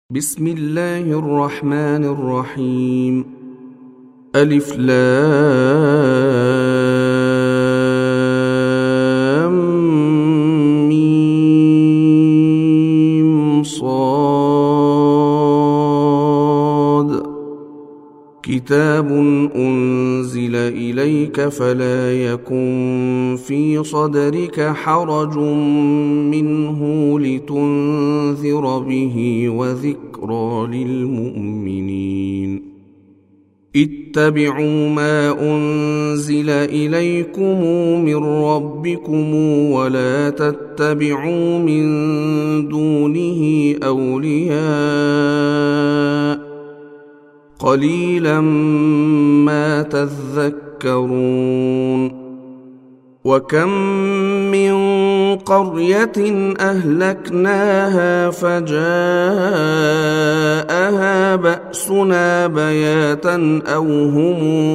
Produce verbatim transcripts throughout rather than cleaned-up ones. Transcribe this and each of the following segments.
بسم الله الرحمن الرحيم. ألف لام ميم صاد. كتاب أنزل إليك فلا يكن في صدرك حرج منه لتنذر به وذكرى للمؤمنين. اتبعوا ما أنزل إليكم من ربكم ولا تتبعوا من دونه أولياء قليلا ما تذكرون. وكم من قرية أهلكناها فجاءها بأسنا بياتا أو هم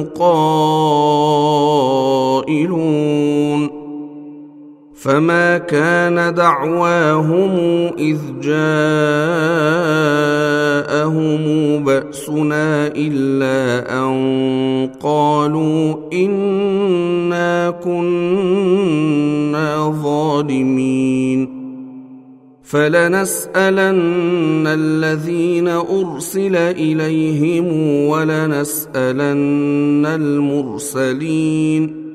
قائلون. فما كان دعواهم إذ جاءهم بأسنا إلا أن قالوا إنا كنا ظالمين. فلنسألن الذين أرسل إليهم ولنسألن المرسلين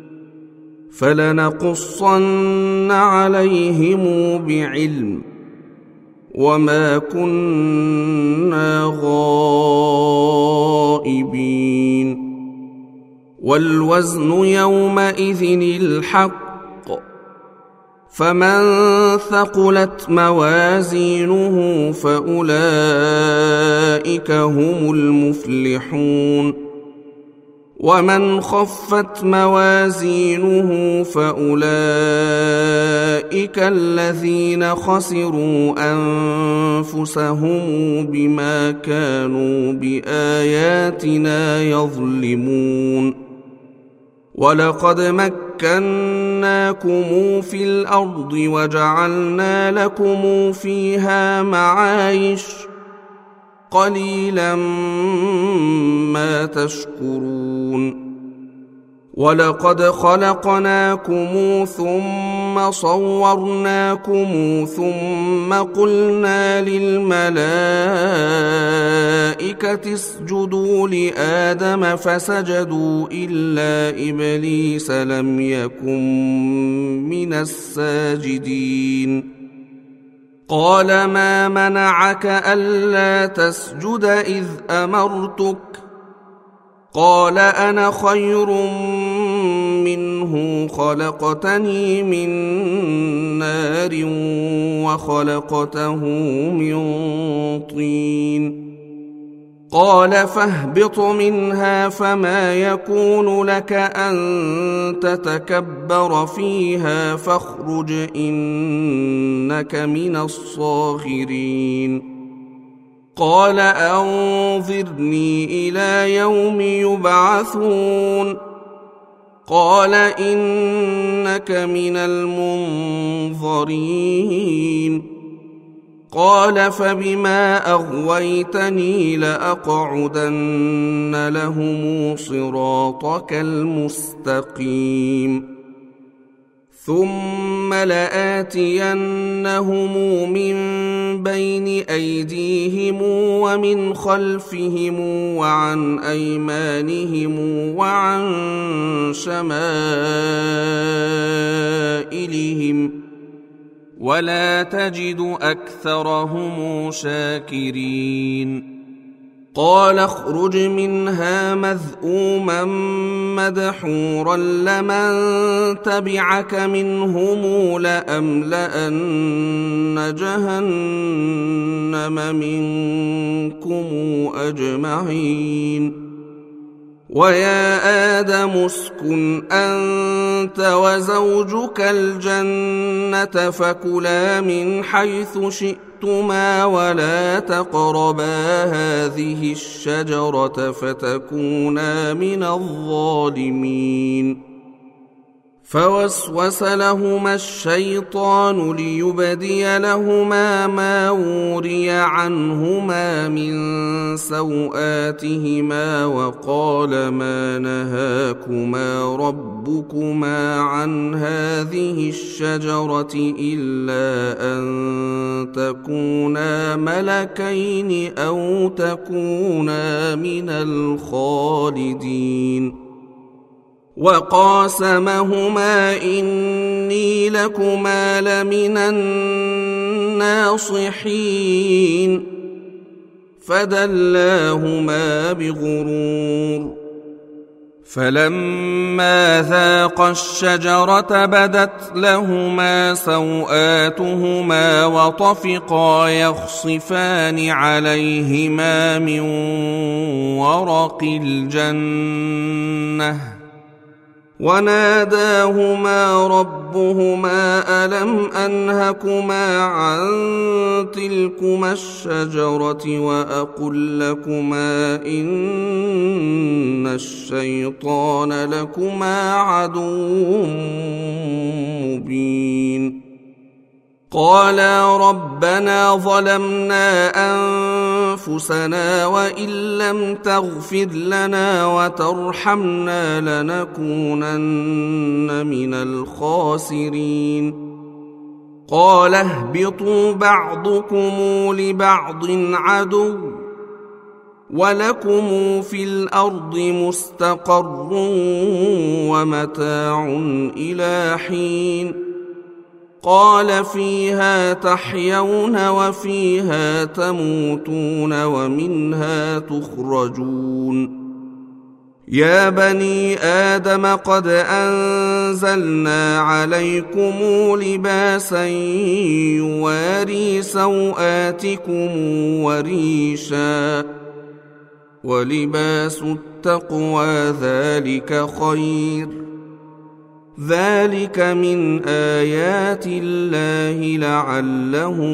فلنقصن عليهم بعلم وما كنا غائبين. والوزن يومئذ الحق فمن ثقلت موازينه فأولئك هم المفلحون. ومن خفت موازينه فأولئك الذين خسروا أنفسهم بما كانوا بآياتنا يظلمون. ولقد مكناكم في الأرض وجعلنا لكم فيها معايش قليلا ما تشكرون. ولقد خلقناكم ثم صورناكم ثم قلنا للملائكة اسجدوا لآدم فسجدوا إلا إبليس لم يكن من الساجدين. قال ما منعك ألا تسجد إذ أمرتك؟ قال أنا خير منه خلقتني من نار وخلقته من طين. قال فاهبط منها فما يكون لك أن تتكبر فيها فاخرج إنك من الصاغرين. قال أنظرني إلى يوم يبعثون. قال إنك من المنظرين. قال فبما أغويتني لأقعدن لهم صراطك المستقيم ثم لآتينهم من بين أيديهم ومن خلفهم وعن أيمانهم وعن شمائلهم ولا تجد أكثرهم شاكرين. قال اخرج منها مذءوما مدحورا لمن تبعك منهم لأملأن جهنم منكم أجمعين. ويا آدم اسكن أنت وزوجك الجنة فكلا من حيث شئتما ولا تقربا هذه الشجرة فتكونا من الظالمين. فوسوس لهما الشيطان ليبدي لهما ما وري عنهما من سوآتهما وقال ما نهاكما ربكما عن هذه الشجرة إلا أن تكونا ملكين أو تكونا من الخالدين وقاسمهما إني لكما لمن الناصحين فدلاهما بغرور فلما ذاقا الشجرة بدت لهما سوآتهما وطفقا يخصفان عليهما من ورق الجنة وناداهما ربهما ألم أنهكما عن تلكما الشجرة وأقل لكما إن الشيطان لكما عدو مبين قالا ربنا ظلمنا أنفسنا وإن لم تغفر لنا وترحمنا لنكونن من الخاسرين قال اهبطوا بعضكم لبعض عدو ولكم في الأرض مستقر ومتاع إلى حين قال فيها تحيون وفيها تموتون ومنها تخرجون يا بني آدم قد أنزلنا عليكم لباسا يواري سوآتكم وريشا ولباس التقوى ذلك خير ذلك من آيات الله لعلهم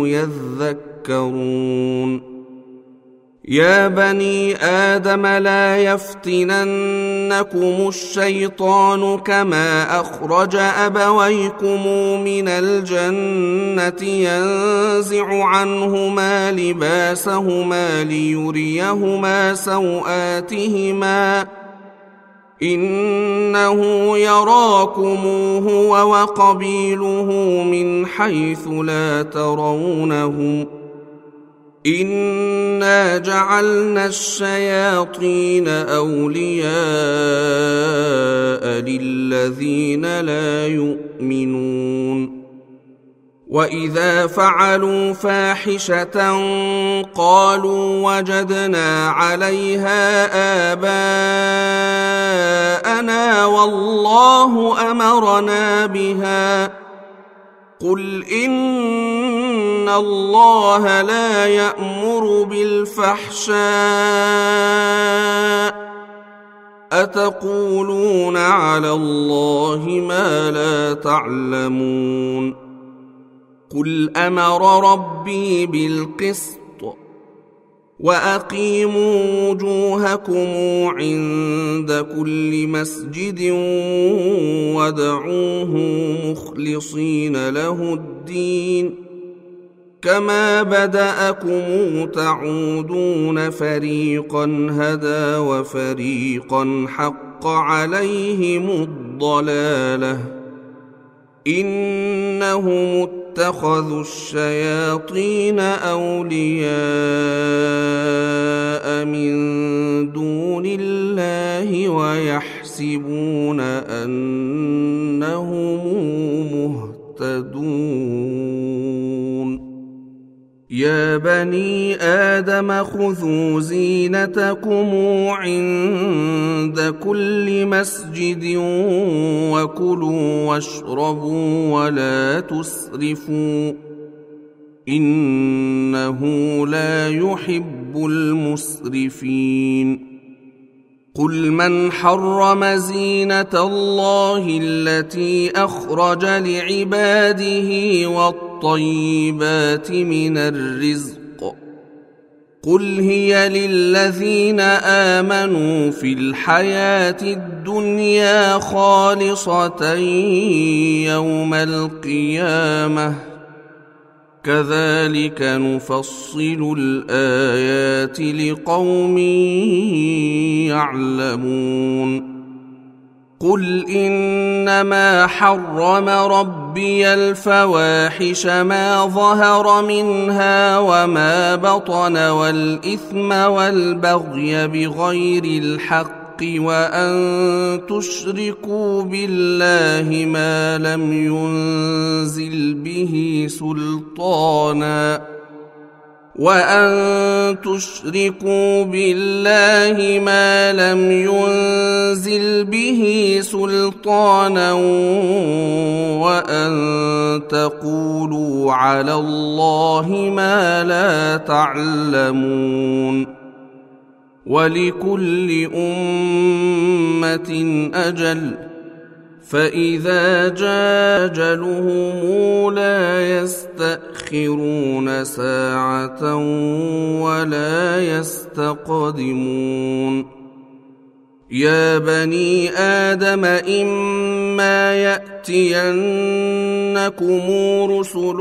يذكرون يا بني آدم لا يفتننكم الشيطان كما أخرج أبويكم من الجنة ينزع عنهما لباسهما ليريهما سوآتهما إنه يراكم هو وقبيله من حيث لا ترونهم إنا جعلنا الشياطين أولياء للذين لا يؤمنون وإذا فعلوا فاحشة قالوا وجدنا عليها آباءنا والله أمرنا بها قل إن الله لا يأمر بالفحشاء أتقولون على الله ما لا تعلمون قل أمر ربي بالقسط وأقيموا وجوهكم عند كل مسجد وادعوه مخلصين له الدين كما بدأكم تعودون فريقا هدى وفريقا حق عليهم الضلالة إنهم اتخذوا الشياطين أولياء من دون الله ويحسبون أنهم مهتدون يا بني آدم خذوا زينتكم عند كل مسجد وكلوا واشربوا ولا تسرفوا إنه لا يحب المسرفين قل من حرم زينة الله التي أخرج لعباده والطيبات من الرزق قل هي للذين آمنوا في الحياة الدنيا خالصة يوم القيامة كذلك نفصل الآيات لقوم يعلمون قل إنما حرم ربي الفواحش ما ظهر منها وما بطن والإثم والبغي بغير الحق وأن تشركوا بالله ما لم ينزل به سلطانا وأن تشركوا بالله ما لم ينزل به سلطانا وأن تقولوا على الله ما لا تعلمون ولكل أمة أجل فإذا جاء أجلهم لا يستأخرون ساعة ولا يستقدمون يا بني آدم إما يأتينكم رسل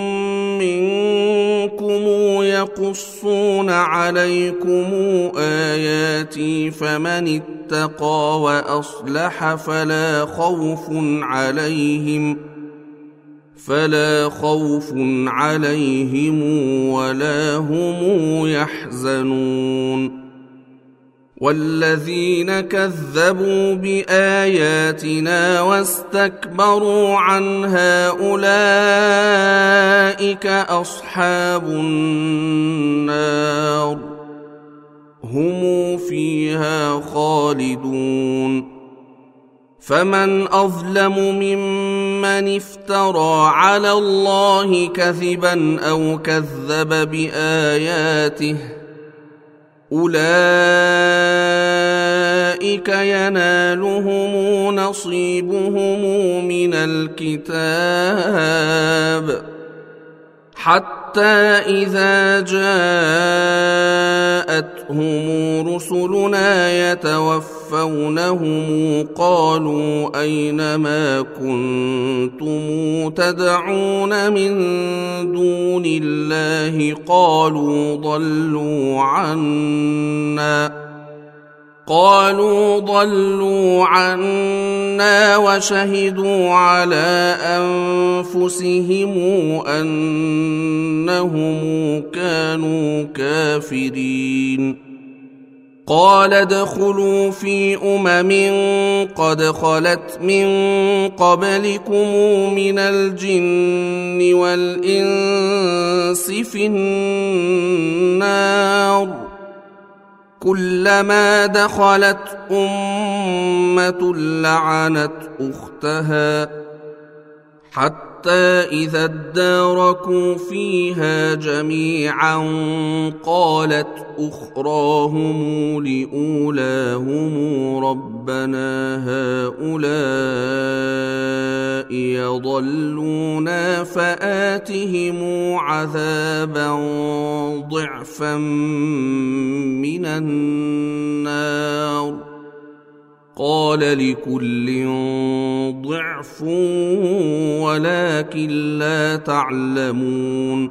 منكم يقصون عليكم آياتي فمن اتقى وأصلح فلا خوف عليهم فلا خوف عليهم ولا هم يحزنون والذين كذبوا بآياتنا واستكبروا عنها أولئك أصحاب النار هم فيها خالدون فمن أظلم ممن افترى على الله كذبا أو كذب بآياته أولئك ينالهم نصيبهم من الكتاب حتى إذا جاءتهم رسلنا يتوفونهم قالوا أين ما كنتم تدعون من دون الله قالوا ضلوا عنا قالوا ضلوا عنا وشهدوا على أنفسهم أنهم كانوا كافرين قال ادخلوا في أمم قد خلت من قبلكم من الجن والإنس في النار كلما دخلت أمة لعنت أختها حتى إذا اداركوا فيها جميعا قالت أخراهم لأولاهم ربنا هؤلاء يضلونا فآتهم عذابا ضعفا من النار قال لكل ضعف ولكن لا تعلمون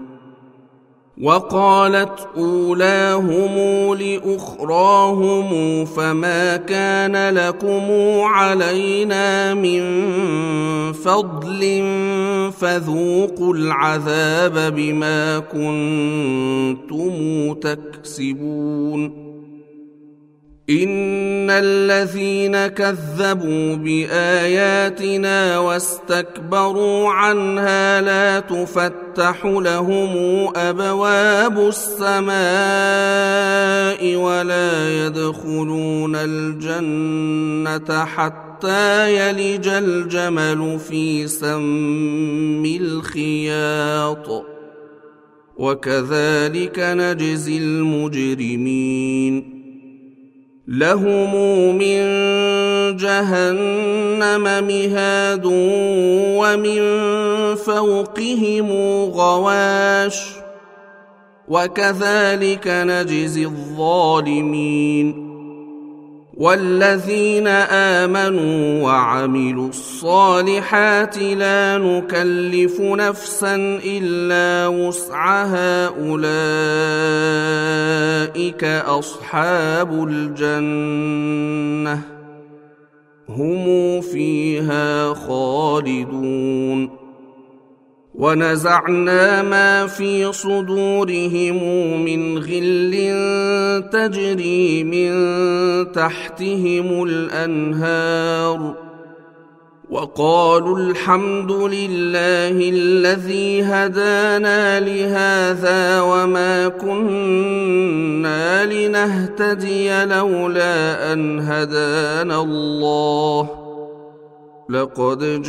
وقالت أولاهم لأخراهم فما كان لكم علينا من فضل فذوقوا العذاب بما كنتم تكسبون إن الذين كذبوا بآياتنا واستكبروا عنها لا تفتح لهم أبواب السماء ولا يدخلون الجنة حتى يلج الجمل في سم الخياط وكذلك نجزي المجرمين لهم من جهنم مهاد ومن فوقهم غواش وكذلك نجزي الظالمين. والذين آمنوا وعملوا الصالحات لا نكلف نفسا إلا وسعها أولئك أصحاب الجنة هم فيها خالدون. ونزعنا ما في صدورهم من غل تجري من تحتهم الأنهار وقالوا الحمد لله الذي هدانا لهذا وما كنا لنهتدي لولا أن هدانا الله لقد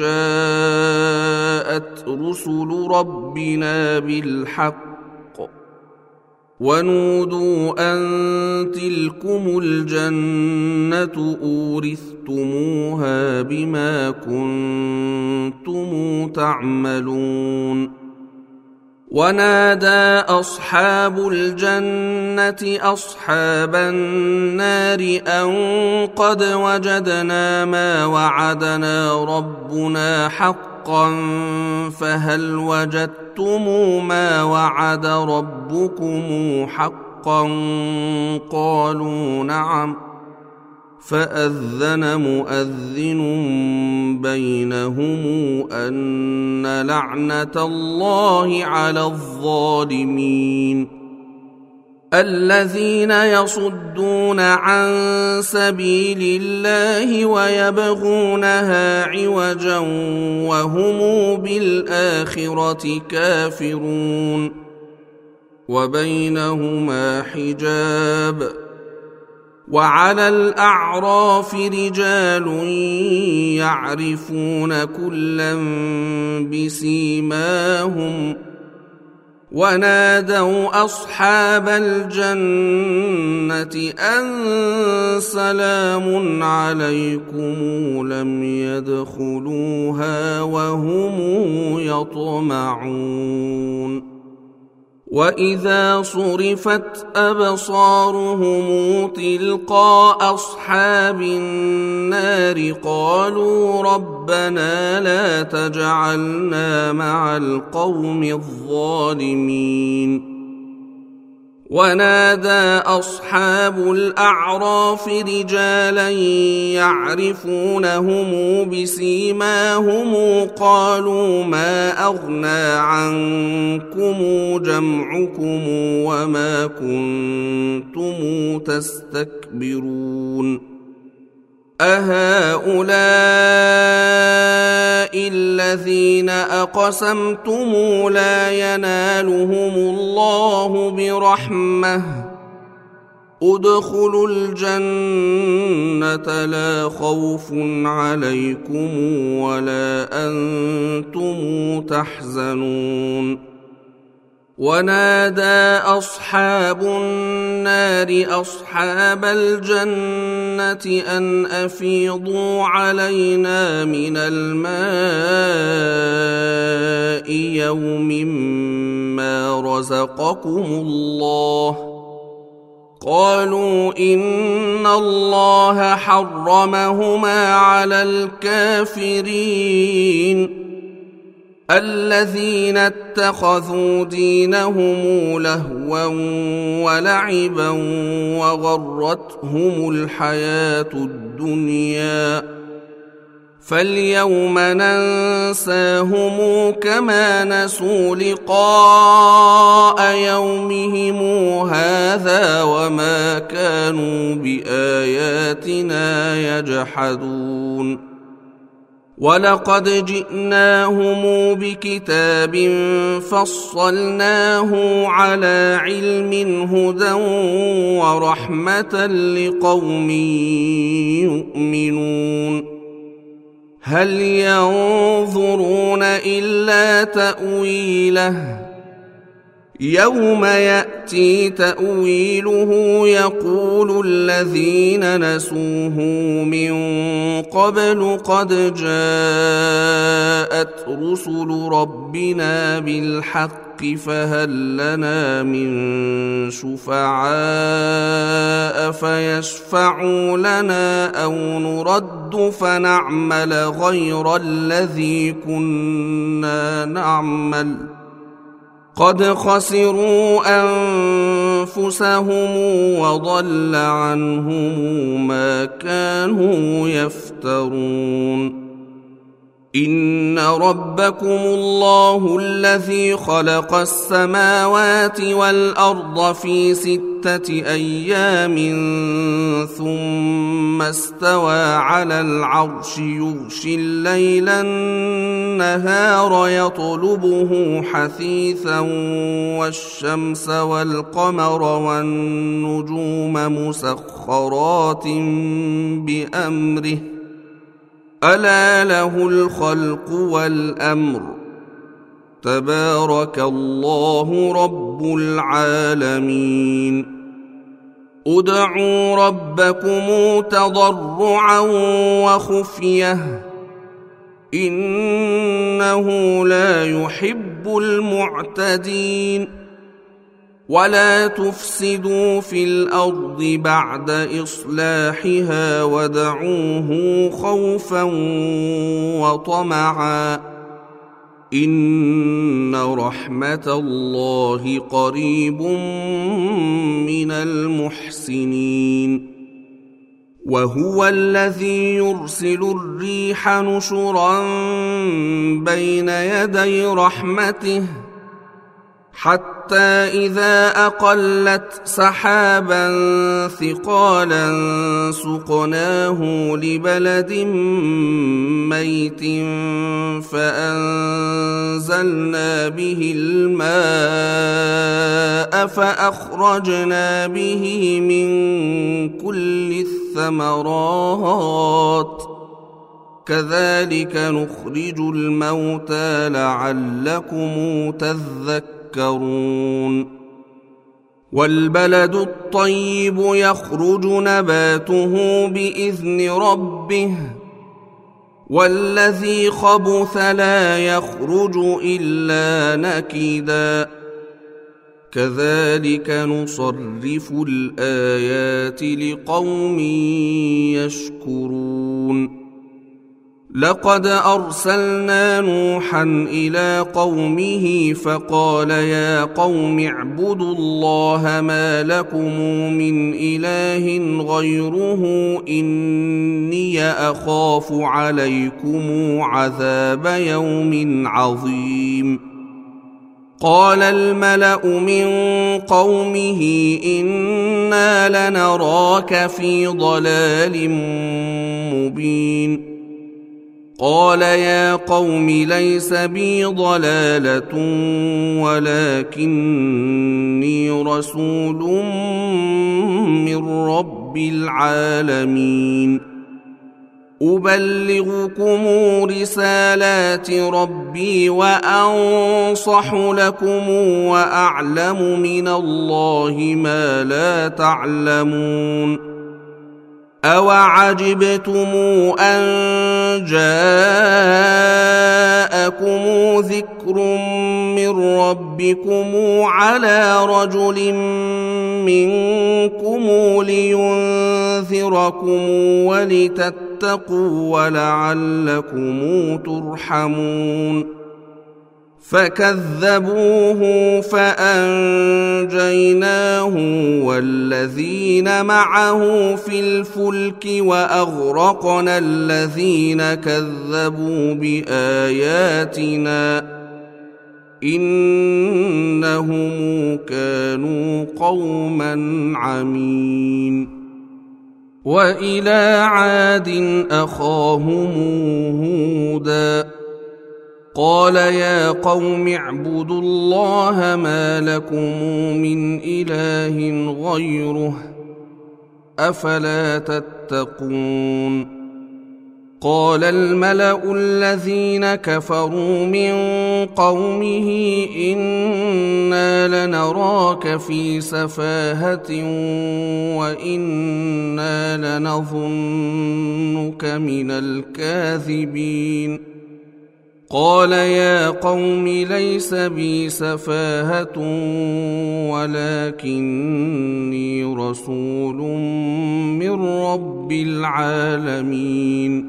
جاءت رسل ربنا بالحق ونودوا أن تلكم الجنة أورثتموها بما كنتم تعملون. ونادى أصحاب الجنة أصحاب النار أن قد وجدنا ما وعدنا ربنا حقا فهل وجدتم ما وعد ربكم حقا قالوا نعم فأذن مؤذن بينهم أن لعنة الله على الظالمين. الذين يصدون عن سبيل الله ويبغونها عوجا وهم بالآخرة كافرون وبينهما حجاب. وعلى الأعراف رجال يعرفون كلا بسيماهم ونادوا أصحاب الجنة أن سلام عليكم لم يدخلوها وهم يطمعون. وإذا صرفت أبصارهم تلقاء أصحاب النار قالوا ربنا لا تجعلنا مع القوم الظالمين. ونادى أصحاب الأعراف رجالا يعرفونهم بسيماهم قالوا ما أغنى عنكم جمعكم وما كنتم تستكبرون أهؤلاء الذين أقسمتم لا ينالهم الله برحمة ادخلوا الجنة لا خوف عليكم ولا أنتم تحزنون. ونادى أصحاب النار أصحاب الجنة أن أفيضوا علينا من الماء يوم ما رزقكم الله قالوا إن الله حرمهما على الكافرين الذين اتخذوا دينهم لهوا ولعبا وغرتهم الحياة الدنيا فاليوم ننساهم كما نسوا لقاء يومهم هذا وما كانوا بآياتنا يجحدون. ولقد جئناهم بكتاب فصلناه على علم هدى ورحمة لقوم يؤمنون. هل ينظرون إلا تأويله يوم يأتي تأويله يقول الذين نسوه من قبل قد جاءت رسل ربنا بالحق فهل لنا من شفعاء فيشفعوا لنا أو نرد فنعمل غير الذي كنا نعمل قد خسروا أنفسهم وضل عنهم ما كانوا يفترون. إن ربكم الله الذي خلق السماوات والأرض في ستة أيام ثم استوى على العرش يغشي الليل النهار يطلبه حثيثا والشمس والقمر والنجوم مسخرات بأمره ألا له الخلق والأمر تبارك الله رب العالمين. ادعوا ربكم تضرعا وخفية إنه لا يحب المعتدين. ولا تفسدوا في الأرض بعد إصلاحها وادعوه خوفا وطمعا إن رحمة الله قريب من المحسنين. وهو الذي يرسل الريح نشرا بين يدي رحمته حتى إذا أقلت سحابا ثقالا سقناه لبلد ميت فأنزلنا به الماء فأخرجنا به من كل الثمرات كذلك نخرج الموتى لعلكم تذكرون. والبلد الطيب يخرج نباته بإذن ربه والذي خبث لا يخرج إلا نكدا كذلك نصرف الآيات لقوم يشكرون. لقد أرسلنا نوحا إلى قومه فقال يا قوم اعبدوا الله ما لكم من إله غيره إني أخاف عليكم عذاب يوم عظيم. قال الملأ من قومه إنا لنراك في ضلال مبين. قال يا قوم ليس بي ضلالة ولكني رسول من رب العالمين أبلغكم رسالات ربي وأنصح لكم وأعلم من الله ما لا تعلمون. أوعجبتم أن جاءكم ذكر من ربكم على رجل منكم لينذركم ولتتقوا ولعلكم ترحمون. فكذبوه فأنجيناه والذين معه في الفلك وأغرقنا الذين كذبوا بآياتنا إنهم كانوا قوما عمين. وإلى عاد أخاهم هودا قال يا قوم اعبدوا الله ما لكم من إله غيره أفلا تتقون. قال الملأ الذين كفروا من قومه إنا لنراك في سفاهة وإنا لنظنك من الكاذبين. قال يا قوم ليس بي سفاهة ولكني رسول من رب العالمين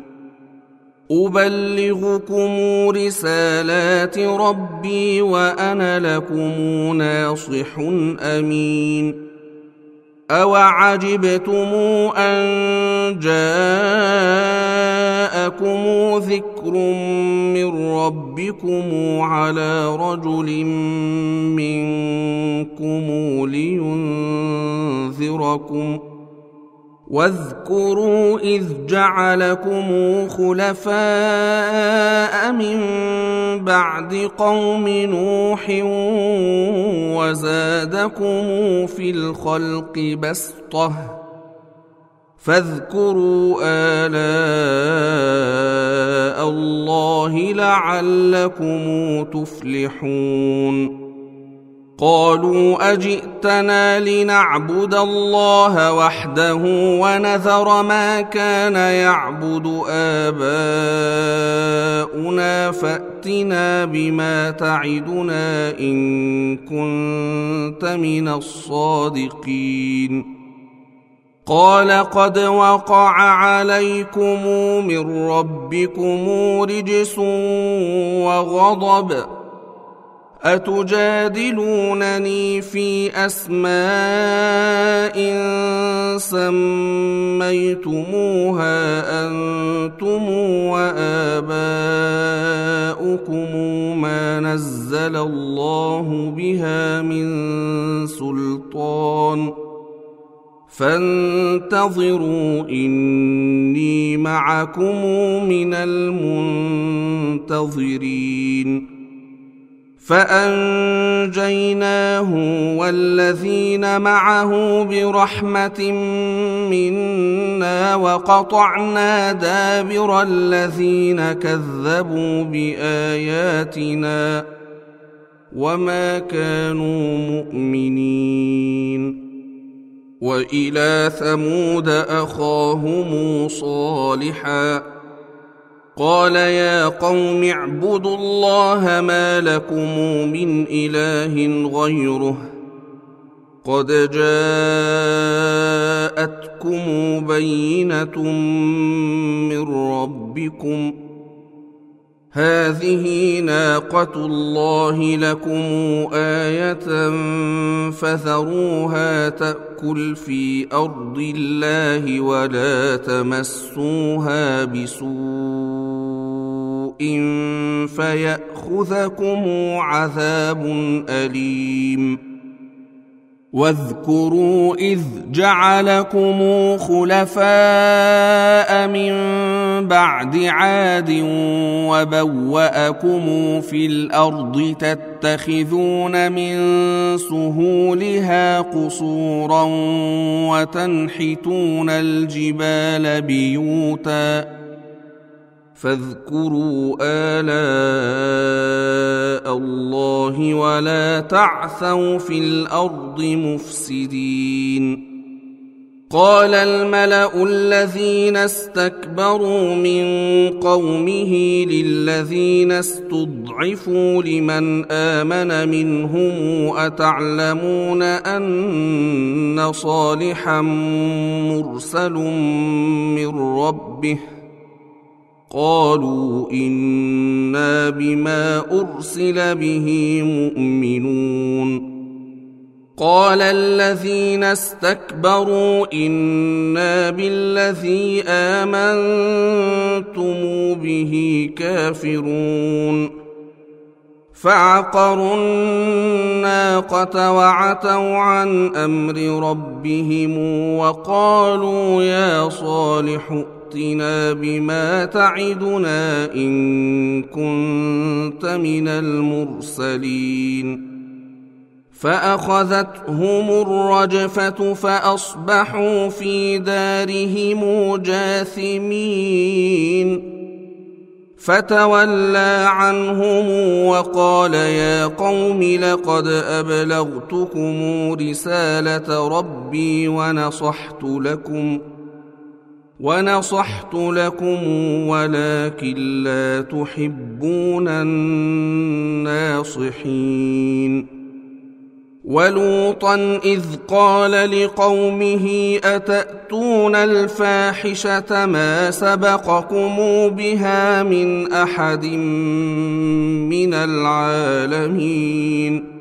أبلغكم رسالات ربي وأنا لكم ناصح أمين أوعجبتم أن جاءكم ذكر من ربكم على رجل منكم لينذركم واذكروا إذ جعلكم خلفاء من بعد قوم نوح وزادكم في الخلق بسطة فاذكروا آلاء الله لعلكم تفلحون قالوا أجئتنا لنعبد الله وحده ونذر ما كان يعبد آباؤنا فأتنا بما تعدنا إن كنت من الصادقين قال قد وقع عليكم من ربكم رجس وغضب أتجادلونني في أسماء سميتموها أنتم وآباؤكم ما نزل الله بها من سلطان فانتظروا إني معكم من المنتظرين فأنجيناه والذين معه برحمة منا وقطعنا دابر الذين كذبوا بآياتنا وما كانوا مؤمنين وإلى ثمود أخاهم صالحا قال يا قوم اعبدوا الله ما لكم من إله غيره قد جاءتكم بينة من ربكم هذه ناقة الله لكم آية فذروها تأكل في أرض الله ولا تمسوها بسوء فيأخذكم عذاب أليم واذكروا إذ جعلكم خلفاء من بعد عاد وبوأكم في الأرض تتخذون من سهولها قصورا وتنحتون الجبال بيوتا فاذكروا آلاء الله ولا تعثوا في الأرض مفسدين قال الملأ الذين استكبروا من قومه للذين استضعفوا لمن آمن منهم أتعلمون أن صالحا مرسل من ربه قالوا إنا بما أرسل به مؤمنون قال الذين استكبروا إنا بالذي آمنتم به كافرون فعقروا الناقة وعتوا عن أمر ربهم وقالوا يا صالح ائتنا بما تعدنا إن كنت من المرسلين فأخذتهم الرجفة فأصبحوا في دارهم جاثمين فتولى عنهم وقال يا قوم لقد أبلغتكم رسالة ربي ونصحت لكم ونصحت لكم ولكن لا تحبون الناصحين. ولوطا إذ قال لقومه أتأتون الفاحشة ما سبقكم بها من أحد من العالمين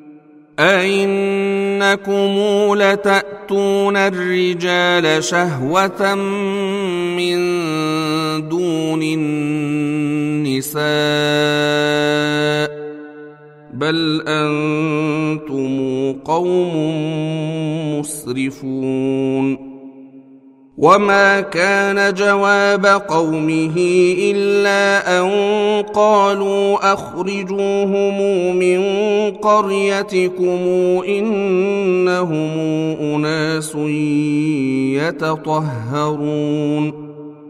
أئنكم لتأتون الرجال شهوة من دون النساء بل أنتم قوم مسرفون. وما كان جواب قومه إلا أن قالوا أخرجوهم من قريتكم إنهم أناس يتطهرون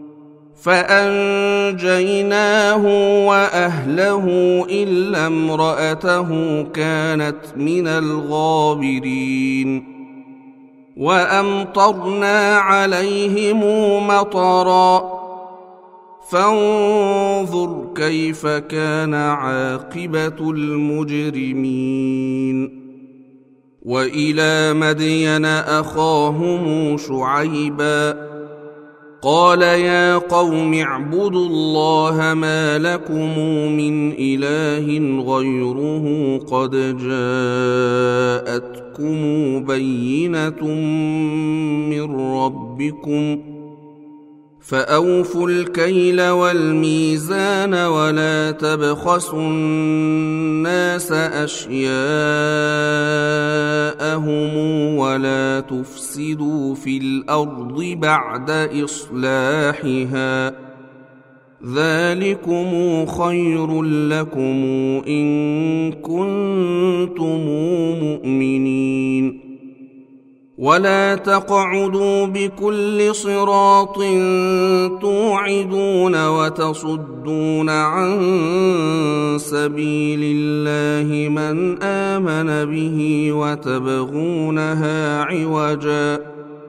فأنجيناه وأهله إلا امرأته كانت من الغابرين. وأمطرنا عليهم مطرا فانظر كيف كان عاقبة المجرمين. وإلى مدين أخاهم شعيبا قال يا قوم اعبدوا الله ما لكم من إله غيره قد جاءتكم بينة من ربكم فأوفوا الكيل والميزان ولا تبخسوا الناس أشياءهم ولا تفسدوا في الأرض بعد إصلاحها ذلكم خير لكم إن كنتم مؤمنين. ولا تقعدوا بكل صراط توعدون وتصدون عن سبيل الله من آمن به وتبغونها عوجا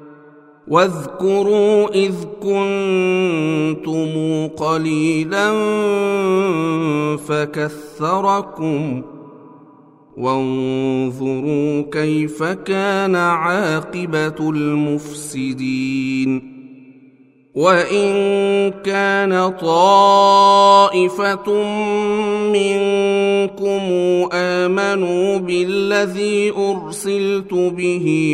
واذكروا إذ كنتم قليلا فكثركم وانظروا كيف كان عاقبة المفسدين. وإن كان طائفة منكم آمنوا بالذي أرسلت به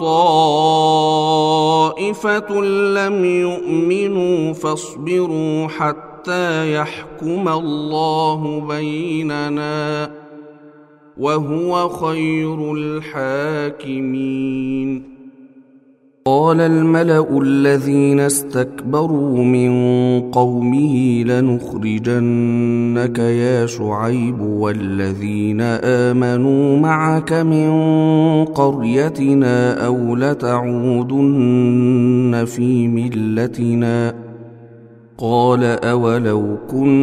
وطائفة لم يؤمنوا فاصبروا حتى يحكم الله بيننا وهو خير الحاكمين. قال الملأ الذين استكبروا من قومه لنخرجنك يا شعيب والذين آمنوا معك من قريتنا أو لتعودن في ملتنا قال أولو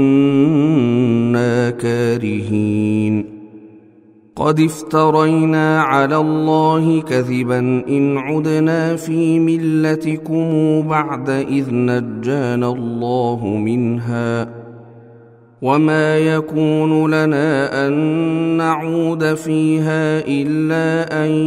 كنا كارهين. قد افترينا على الله كذبا إن عدنا في ملتكم بعد إذ نجانا الله منها وما يكون لنا أن نعود فيها إلا أن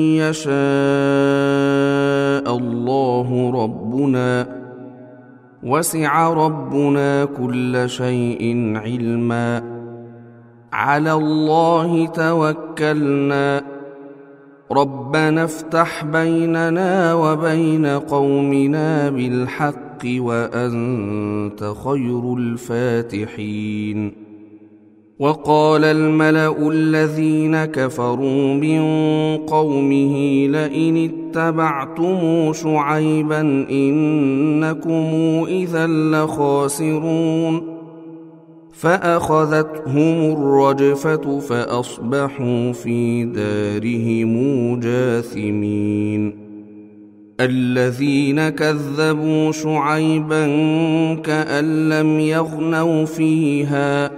يشاء الله ربنا وسع ربنا كل شيء علما على الله توكلنا ربنا افتح بيننا وبين قومنا بالحق وأنت خير الفاتحين. وقال الملأ الذين كفروا من قومه لئن اتبعتم شعيبا إنكم إذا لخاسرون فأخذتهم الرجفة فأصبحوا في دارهم جاثمين. الذين كذبوا شعيبا كأن لم يغنوا فيها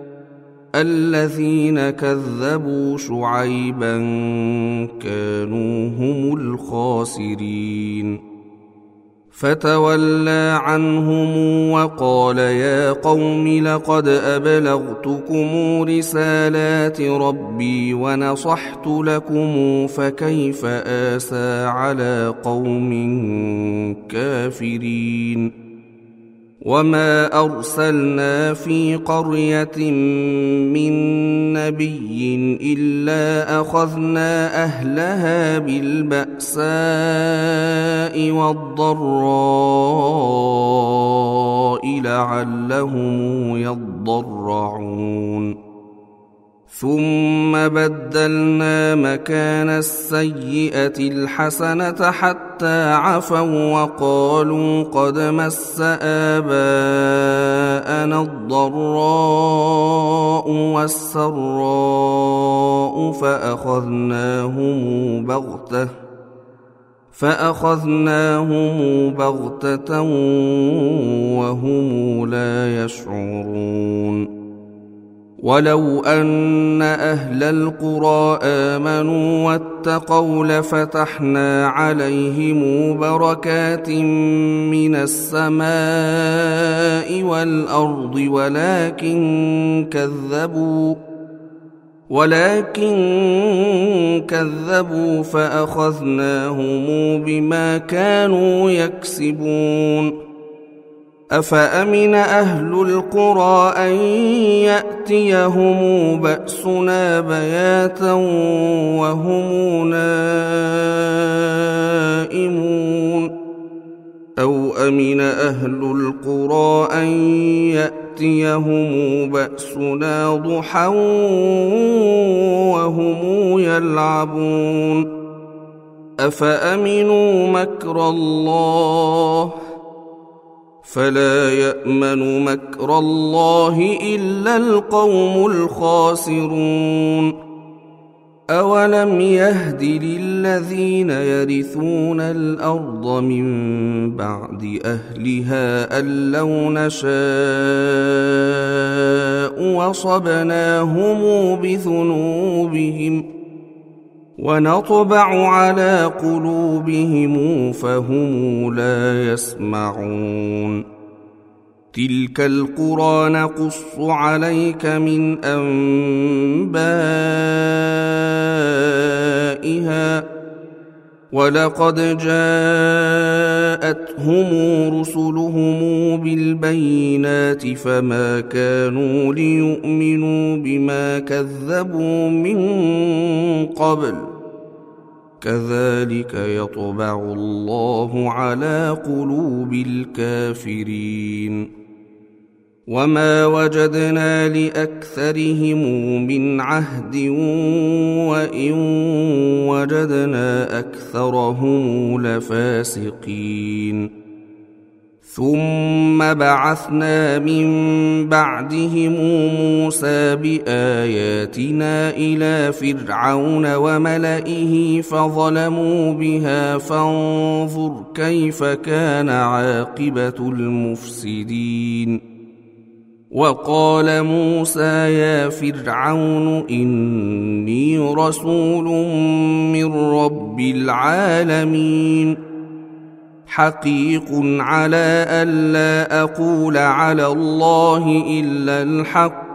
الذين كذبوا شعيبا كانوا هم الخاسرين. فتولى عنهم وقال يا قوم لقد أبلغتكم رسالات ربي ونصحت لكم فكيف آسى على قوم كافرين وما أرسلنا في قرية من نبي إلا أخذنا أهلها بالبأساء والضراء لعلهم يضرعون ثم بدلنا مكان السيئة الحسنة حتى عفوا وقالوا قد مس آباءنا الضراء والسراء فأخذناهم بغتة فأخذناهم بغتة وهم لا يشعرون ولو أن أهل القرى آمنوا واتقوا لفتحنا عليهم بركات من السماء والأرض ولكن كذبوا ولكن كذبوا فأخذناهم بما كانوا يكسبون أفأمن أهل القرى أن يأتيهم بأسنا بياتا وهم نائمون أو أمن أهل القرى أن يأتيهم بأسنا ضحى وهم يلعبون أفأمنوا مكر الله فلا يأمن مكر الله إلا القوم الخاسرون أولم يهد للذين يرثون الأرض من بعد أهلها أن لو نشاء وصبناهم بذنوبهم ونطبع على قلوبهم فهم لا يسمعون تلك القرى نقص عليك من أنبائها ولقد جاءتهم رسلهم بالبينات فما كانوا ليؤمنوا بما كذبوا من قبل كذلك يطبع الله على قلوب الكافرين وما وجدنا لأكثرهم من عهد وإن وجدنا أكثرهم لفاسقين ثم بعثنا من بعدهم موسى بآياتنا إلى فرعون وملئه فظلموا بها فانظر كيف كان عاقبة المفسدين وقال موسى يا فرعون إني رسول من رب العالمين حقيق على ألا أقول على الله إلا الحق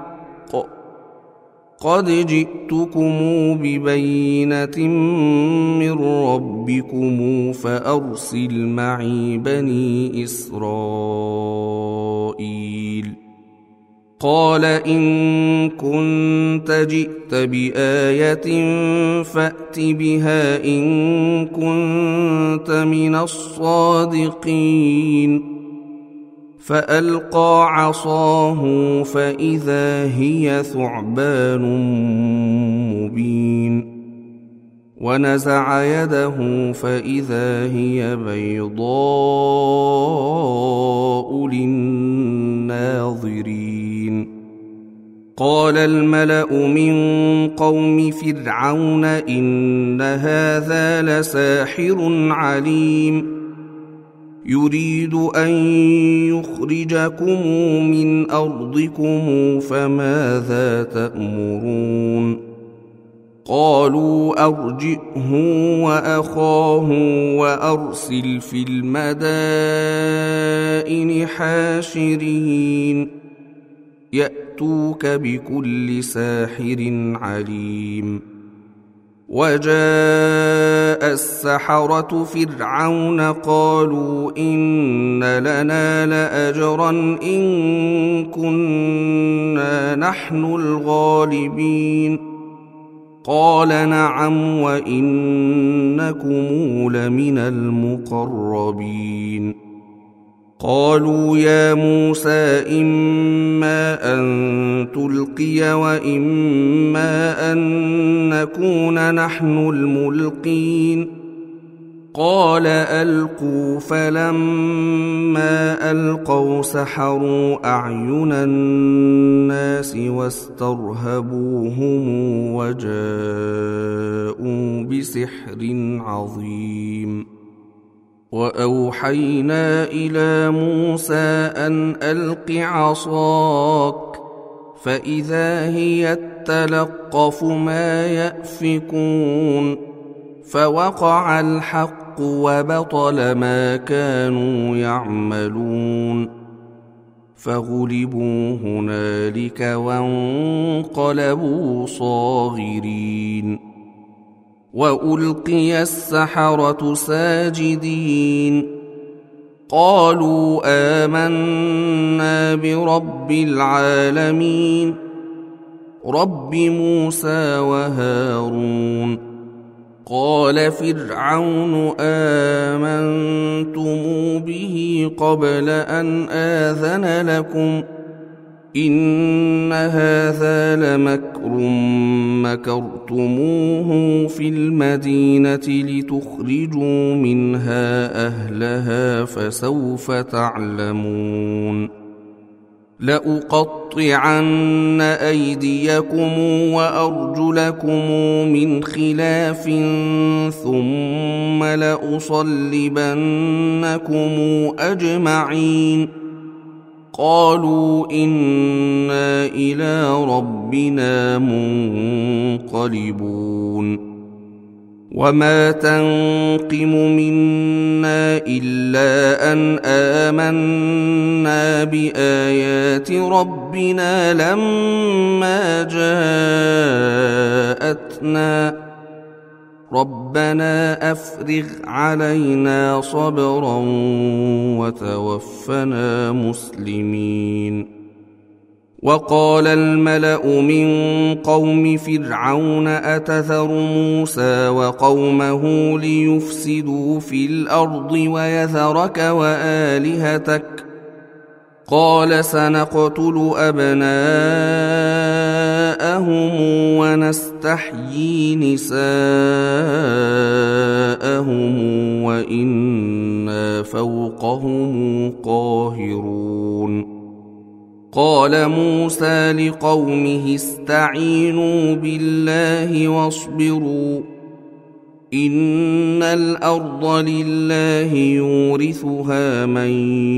قد جئتكم ببينة من ربكم فأرسل معي بني إسرائيل قال إن كنت جئت بآية فأت بها إن كنت من الصادقين فألقى عصاه فإذا هي ثعبان مبين ونزع يده فإذا هي بيضاء للناظرين قال الملأ من قوم فرعون إن هذا لساحر عليم يريد أن يخرجكم من أرضكم فماذا تأمرون قالوا أرجئه وأخاه وأرسل في المدائن حاشرين يأتوك بكل ساحر عليم. وجاء السحرة فرعون قالوا إن لنا لأجرا إن كنا نحن الغالبين. قال نعم وإنكم لمن المقربين. قالوا يا موسى إما أن تلقي وإما أن نكون نحن الملقين. قال ألقوا. فلما ألقوا سحروا أعين الناس واسترهبوهم وجاءوا بسحر عظيم. وأوحينا إلى موسى أن ألق عصاك فإذا هي تلقف ما يأفكون. فوقع الحق وبطل ما كانوا يعملون. فغلبوا هنالك وانقلبوا صاغرين. وألقي السحرة ساجدين قالوا آمنا برب العالمين رب موسى وهارون. قال فرعون آمنتم به قبل أن آذن لكم إن هذا لمكر مكرتموه في المدينة لتخرجوا منها أهلها فسوف تعلمون. لأقطعن أيديكم وأرجلكم من خلاف ثم لأصلبنكم أجمعين. قالوا إنا إلى ربنا منقلبون. وما تنقم منا إلا أن آمنا بآيات ربنا لما جاءتنا ربنا أفرغ علينا صبرا وتوفنا مسلمين. وقال الملأ من قوم فرعون أتذر موسى وقومه ليفسدوا في الأرض ويذرك وآلهتك قال سنقتل أبناءهم ونستحيي نساءهم وإنا فوقهم قاهرون. قال موسى لقومه استعينوا بالله واصبروا إن الأرض لله يورثها من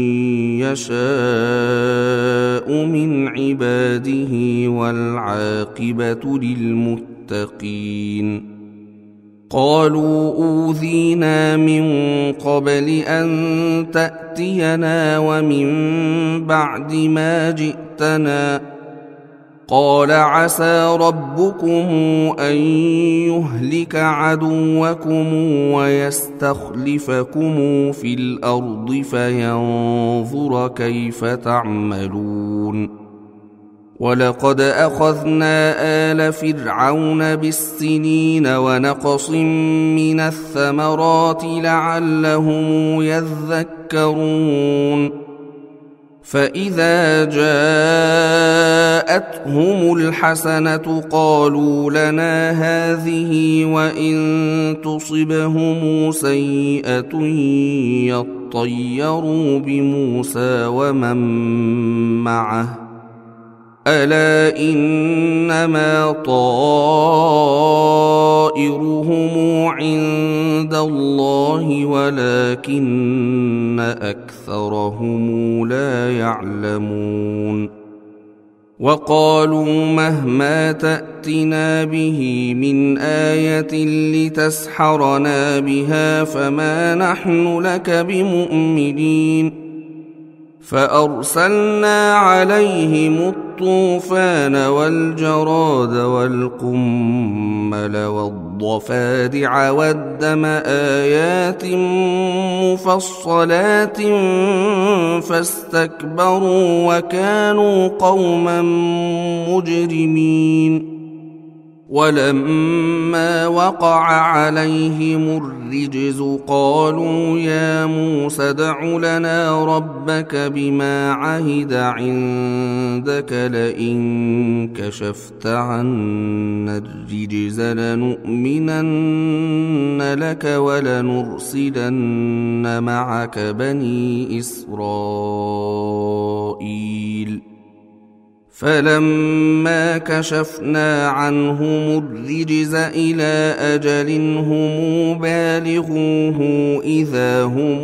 يشاء من عباده والعاقبة للمتقين. قالوا أوذينا من قبل أن تأتينا ومن بعد ما جئتنا قال عسى ربكم أن يهلك عدوكم ويستخلفكم في الأرض فينظر كيف تعملون. ولقد أخذنا آل فرعون بالسنين ونقص من الثمرات لعلهم يذكرون. فإذا جاءتهم الحسنة قالوا لنا هذه وإن تصبهم سيئة يطيروا بموسى ومن معه ألا إنما طائرهم عند الله ولكن أكثرهم لا يعلمون. وقالوا مهما تأتنا به من آية لتسحرنا بها فما نحن لك بمؤمنين فأرسلنا عليهم الطوفان والجراد والقمل والضفادع والدم آيات مفصلات فاستكبروا وكانوا قوما مجرمين ولما وقع عليهم الرجز قالوا يا موسى ادع لنا ربك بما عهد عندك لئن كشفت عنا الرجز لنؤمنن لك ولنرسلن معك بني إسرائيل فلما كشفنا عنهم الرجز إلى أجل هم بالغوه إذا هم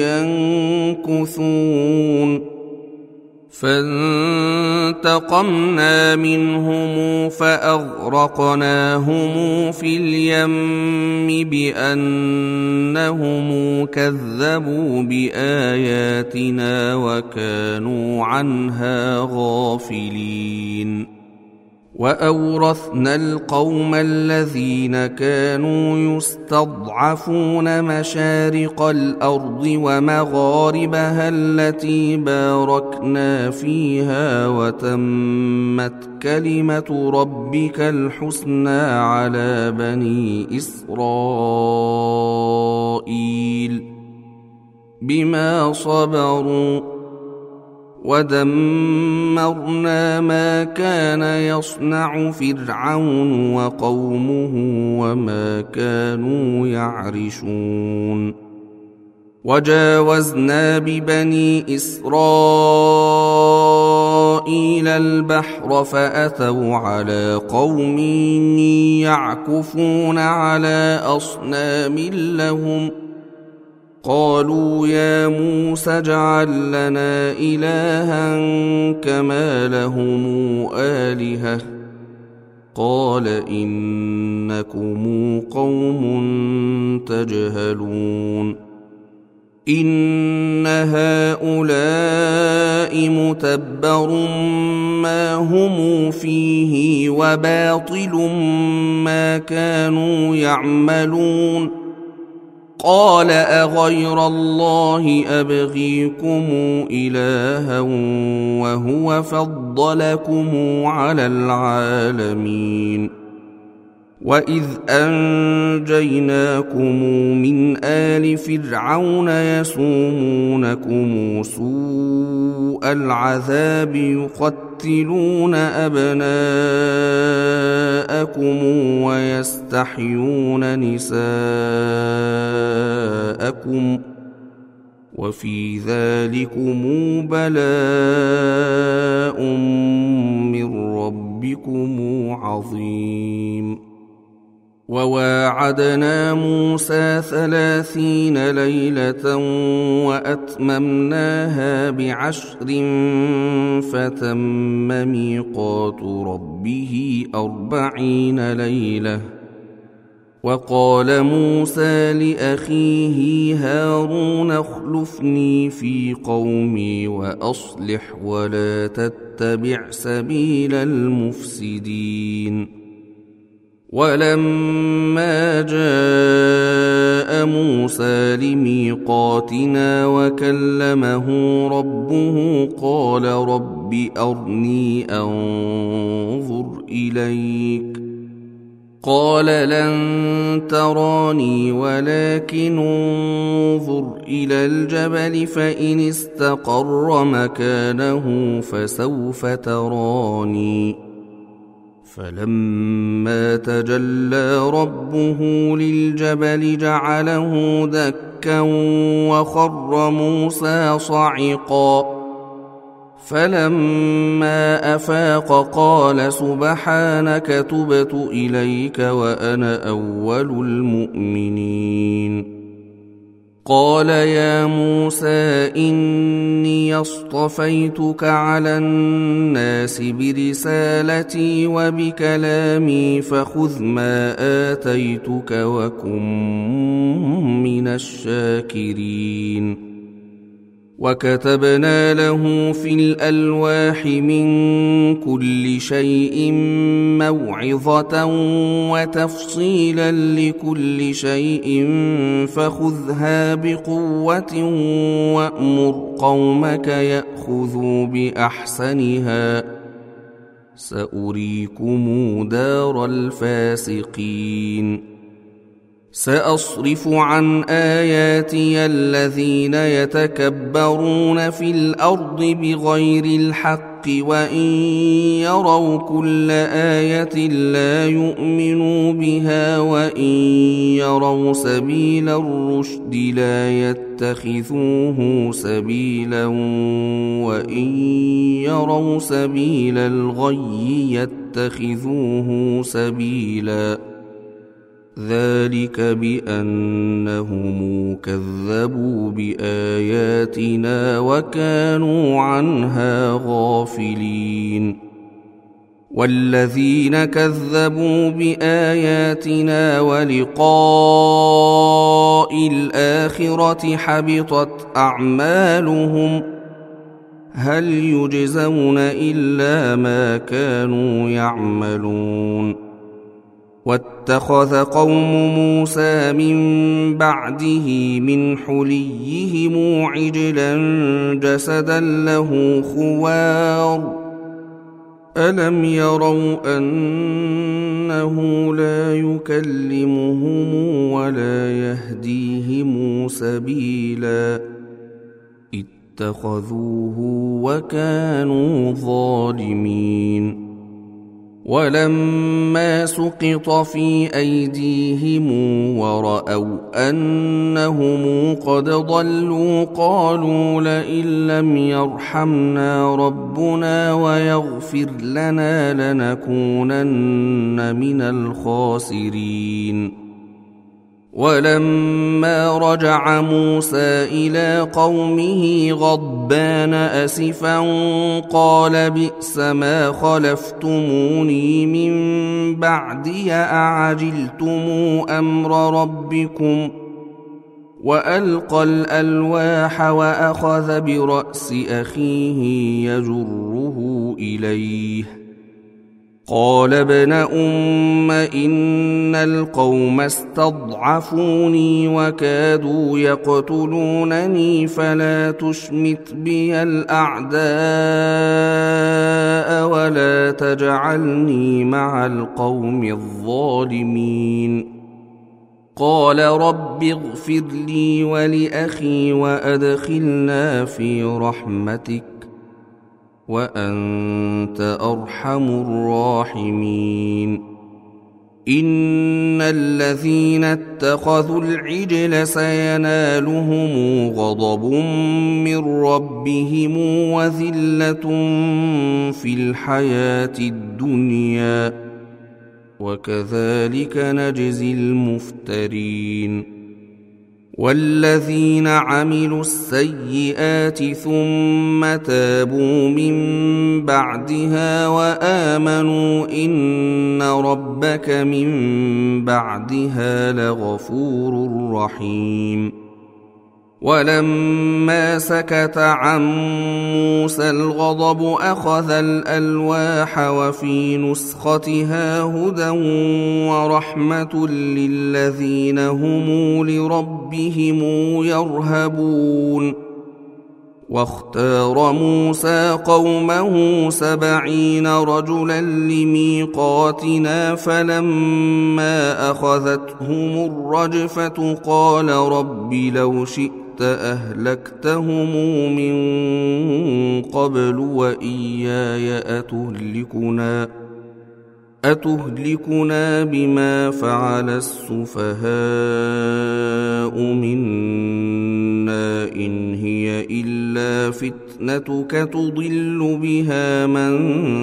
ينكثون فانتقمنا منهم فأغرقناهم في اليم بأنهم كذبوا بآياتنا وكانوا عنها غافلين وأورثنا القوم الذين كانوا يستضعفون مشارق الأرض ومغاربها التي باركنا فيها وتمت كلمة ربك الحسنى على بني إسرائيل بما صبروا ودمرنا ما كان يصنع فرعون وقومه وما كانوا يعرشون وجاوزنا ببني إسرائيل البحر فأتوا على قوم يعكفون على أصنام لهم قالوا يا موسى اجعل لنا إلها كما لهم آلهة قال إنكم قوم تجهلون إن هؤلاء متبر ما هم فيه وباطل ما كانوا يعملون قال أغير الله أبغيكم إلها وهو فضلكم على العالمين وإذ أنجيناكم من آل فرعون يسومونكم سوء العذاب يقتلون أبناءكم ويستحيون نساءكم وفي ذلكم بلاء من ربكم عظيم وواعدنا موسى ثلاثين ليلة وأتممناها بعشر فتم ميقات ربه أربعين ليلة وقال موسى لأخيه هارون اخلفني في قومي وأصلح ولا تتبع سبيل المفسدين ولما جاء موسى لميقاتنا وكلمه ربه قال رب أرني أنظر إليك قال لن تراني ولكن انظر إلى الجبل فإن استقر مكانه فسوف تراني فلما تجلى ربه للجبل جعله دكا وخر موسى صعقا فلما أفاق قال سبحانك تبت إليك وأنا أول المؤمنين قال يا موسى إني اصطفيتك على الناس برسالتي وبكلامي فخذ ما آتيتك وكن من الشاكرين. وكتبنا له في الألواح من كل شيء موعظة وتفصيلا لكل شيء فخذها بقوة وأمر قومك يأخذوا بأحسنها سأريكم دار الفاسقين. سأصرف عن آياتي الذين يتكبرون في الأرض بغير الحق وإن يروا كل آية لا يؤمنوا بها وإن يروا سبيل الرشد لا يتخذوه سبيلا وإن يروا سبيل الغي يتخذوه سبيلا. ذلك بأنهم كذبوا بآياتنا وكانوا عنها غافلين. والذين كذبوا بآياتنا ولقاء الآخرة حبطت أعمالهم هل يجزون إلا ما كانوا يعملون. واتخذ قوم موسى من بعده من حليهم عجلا جسدا له خوار ألم يروا أنه لا يكلمهم ولا يهديهم سبيلا اتخذوه وكانوا ظالمين. ولما سقط في أيديهم ورأوا أنهم قد ضلوا قالوا لئن لم يرحمنا ربنا ويغفر لنا لنكونن من الخاسرين. ولما رجع موسى إلى قومه غضبان أسفا قال بئس ما خلفتموني من بعدي أعجلتم أمر ربكم وألقى الألواح وأخذ برأس أخيه يجره إليه قال ابن أم إن القوم استضعفوني وكادوا يقتلونني فلا تشمت بي الأعداء ولا تجعلني مع القوم الظالمين. قال رب اغفر لي ولأخي وأدخلنا في رحمتك وأنت أرحم الراحمين. إن الذين اتخذوا العجل سينالهم غضب من ربهم وذلة في الحياة الدنيا وكذلك نجزي المفترين. والذين عملوا السيئات ثم تابوا من بعدها وآمنوا إن ربك من بعدها لغفور رحيم. ولما سكت عن موسى الغضب أخذ الألواح وفي نسختها هدى ورحمة للذين هم لربهم يرهبون. واختار موسى قومه سبعين رجلا لميقاتنا فلما أخذتهم الرجفة قال رب لو شئت أهلكتهم من قبل وإياي أتهلكنا أتهلكنا بما فعل السفهاء منا إن هي إلا فتنتك تضل بها من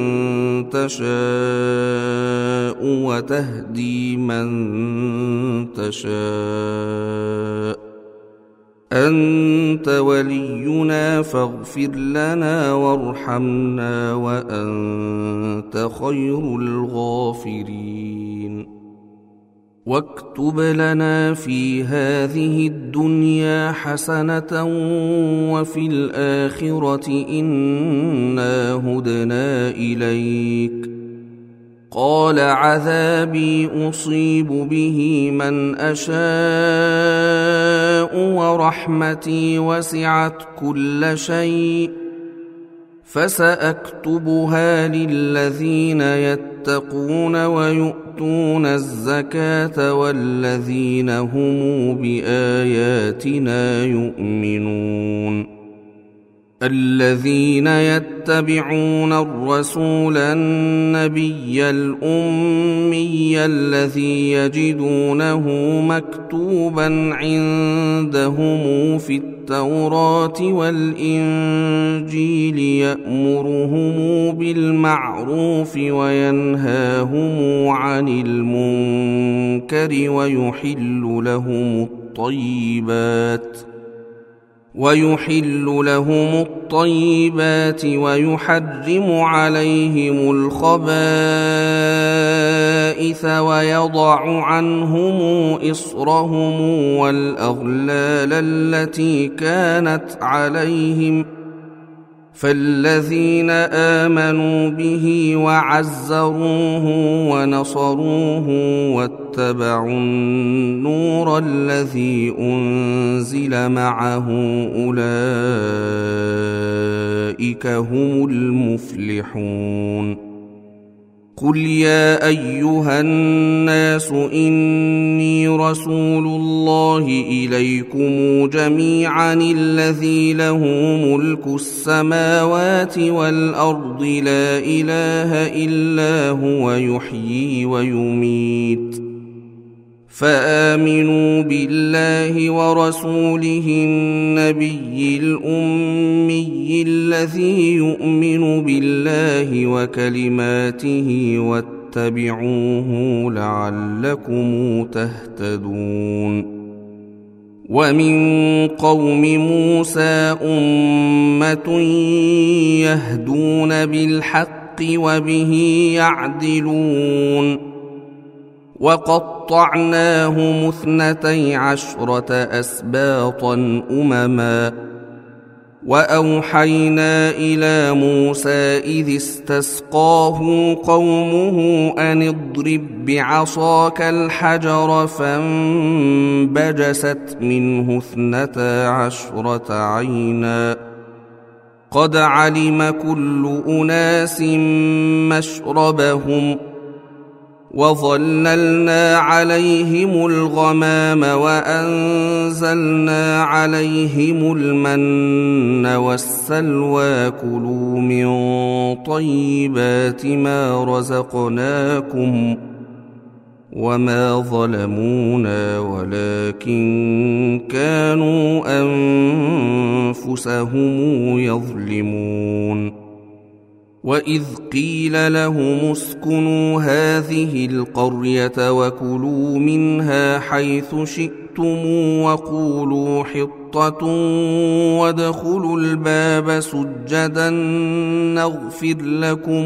تشاء وتهدي من تشاء أنت ولينا فاغفر لنا وارحمنا وأنت خير الغافرين. واكتب لنا في هذه الدنيا حسنة وفي الآخرة إنا هدنا إليك. قال عذابي أصيب به من أشاء ورحمتي وسعت كل شيء فسأكتبها للذين يتقون ويؤتون الزكاة والذين هم بآياتنا يؤمنون. الذين يتبعون الرسول النبي الأمي الذي يجدونه مكتوبا عندهم في التوراة والإنجيل يأمرهم بالمعروف وينهاهم عن المنكر ويحل لهم الطيبات ويحل لهم الطيبات ويحرم عليهم الخبائث ويضع عنهم إصرهم والأغلال التي كانت عليهم. فالذين آمنوا به وعزروه ونصروه واتبعوا النور الذي أنزل معه أولئك هم المفلحون. قل يا أيها الناس إني رسول الله إليكم جميعا الذي له ملك السماوات والأرض لا إله إلا هو يحيي ويميت. فآمنوا بالله ورسوله النبي الأمي الذي يؤمن بالله وكلماته واتبعوه لعلكم تهتدون. ومن قوم موسى أمة يهدون بالحق وبه يعدلون. وقطعناهم اثنتي عشرة أسباطا أمما وأوحينا إلى موسى إذ استسقاه قومه أن اضرب بعصاك الحجر فانبجست منه اثنتا عشرة عينا قد علم كل أناس مشربهم وظللنا عليهم الغمام وأنزلنا عليهم المن والسلوى كلوا من طيبات ما رزقناكم وما ظلمونا ولكن كانوا أنفسهم يظلمون. وإذ قيل لهم اسكنوا هذه القرية وكلوا منها حيث شئتم وقولوا حطة وادخلوا الباب سجدا نغفر لكم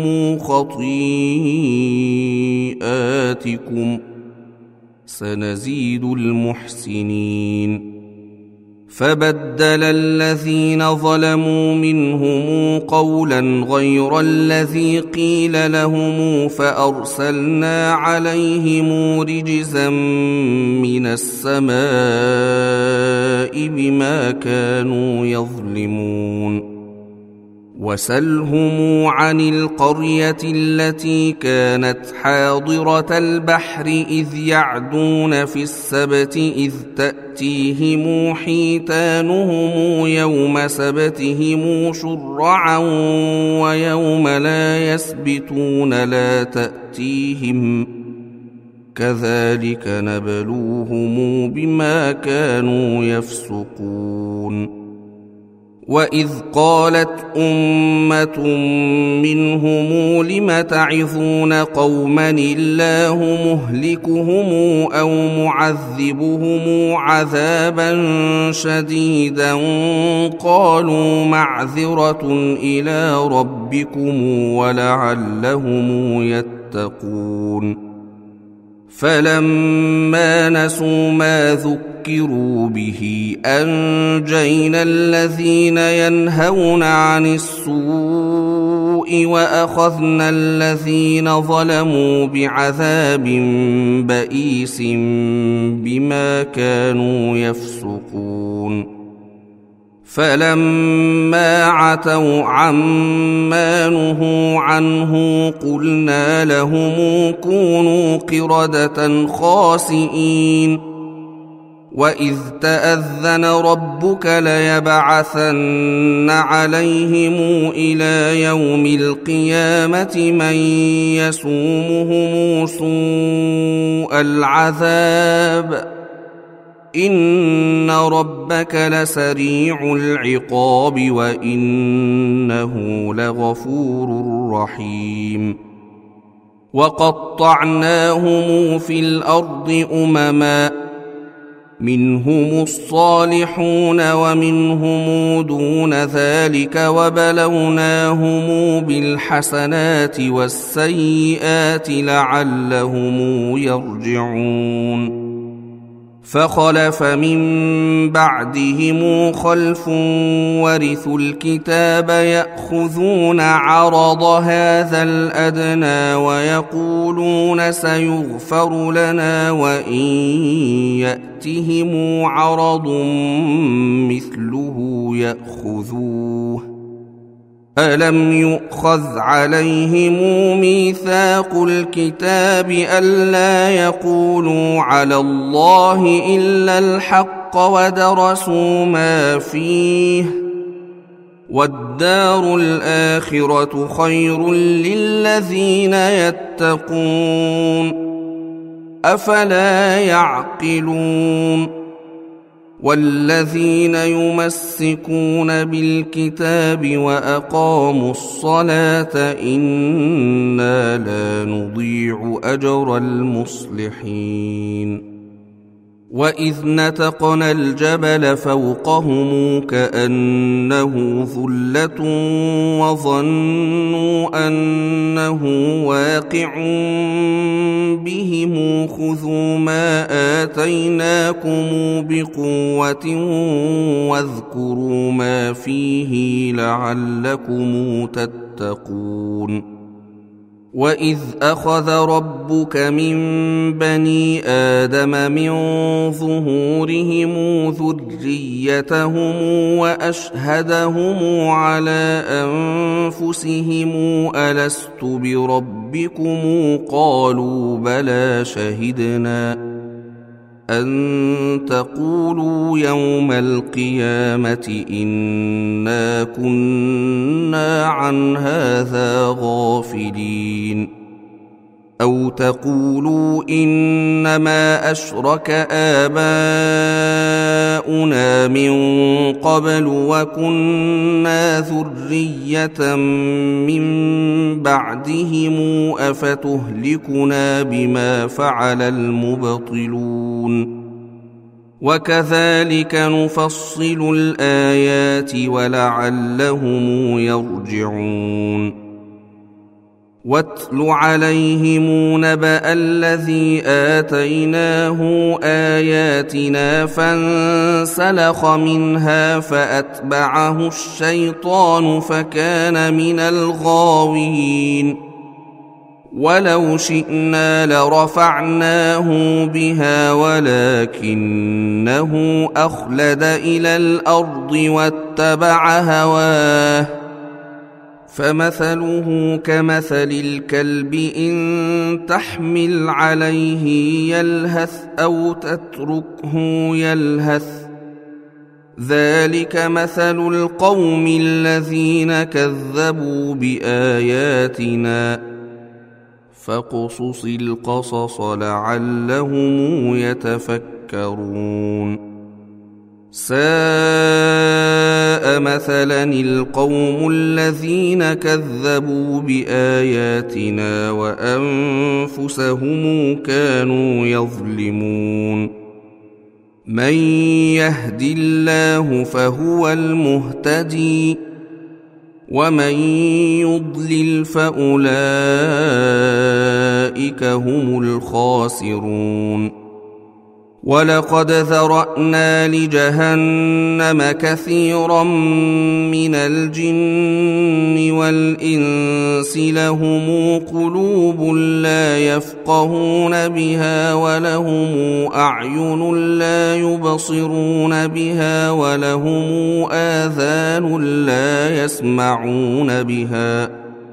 خطيئاتكم سنزيد المحسنين. فبدل الذين ظلموا منهم قولا غير الذي قيل لهم فأرسلنا عليهم رجزا من السماء بما كانوا يظلمون. وسلهم عن القرية التي كانت حاضرة البحر إذ يعدون في السبت إذ تأتيهم حيتانهم يوم سبتهم شرعا ويوم لا يسبتون لا تأتيهم كذلك نبلوهم بما كانوا يفسقون. وإذ قالت أمة منهم لم تعظون قوما الله مهلكهم أو معذبهم عذابا شديدا قالوا معذرة إلى ربكم ولعلهم يتقون فلما نسوا ما ذكروا به أنجينا الذين ينهون عن السوء وأخذنا الذين ظلموا بعذاب بئيس بما كانوا يفسقون فلما عتوا عما نهوا عنه قلنا لهم كونوا قردة خاسئين وإذ تأذن ربك ليبعثن عليهم إلى يوم القيامة من يسومهم سوء العذاب إن ربك لسريع العقاب وإنه لغفور رحيم وقطعناهم في الأرض أمما منهم الصالحون ومنهم دون ذلك وبلوناهم بالحسنات والسيئات لعلهم يرجعون فخلف من بعدهم خلف ورثوا الكتاب يأخذون عرض هذا الأدنى ويقولون سيغفر لنا وإن يأتهم عرض مثله يأخذوه ألم يؤخذ عليهم ميثاق الكتاب ألا يقولوا على الله إلا الحق ودرسوا ما فيه والدار الآخرة خير للذين يتقون أفلا يعقلون والذين يمسكون بالكتاب وأقاموا الصلاة إنا لا نضيع أجر المصلحين وإذ نتقنا الجبل فوقهم كأنه ظلة وظنوا أنه واقع بهم خذوا ما آتيناكم بقوة واذكروا ما فيه لعلكم تتقون وإذ أخذ ربك من بني آدم من ظهورهم ذريتهم وأشهدهم على أنفسهم ألست بربكم قالوا بلى شهدنا أن تقولوا يوم القيامة إنا كنا عن هذا غافلين أو تقولوا إنما أشرك آباؤنا من قبل وكنا ذرية من بعدهم أفتهلكنا بما فعل المبطلون وكذلك نفصل الآيات ولعلهم يرجعون واتل عليهم نبأ الذي آتيناه آياتنا فانسلخ منها فأتبعه الشيطان فكان من الغاوين ولو شئنا لرفعناه بها ولكنه أخلد إلى الأرض واتبع هواه فمثله كمثل الكلب إن تحمل عليه يلهث أو تتركه يلهث ذلك مثل القوم الذين كذبوا بآياتنا فاقصص القصص لعلهم يتفكرون ساء ساء مثلا القوم الذين كذبوا بآياتنا وأنفسهم كانوا يظلمون من يهد الله فهو المهتدي ومن يضلل فأولئك هم الخاسرون ولقد ذرأنا لجهنم كثيرا من الجن والإنس لهم قلوب لا يفقهون بها ولهم أعين لا يبصرون بها ولهم آذان لا يسمعون بها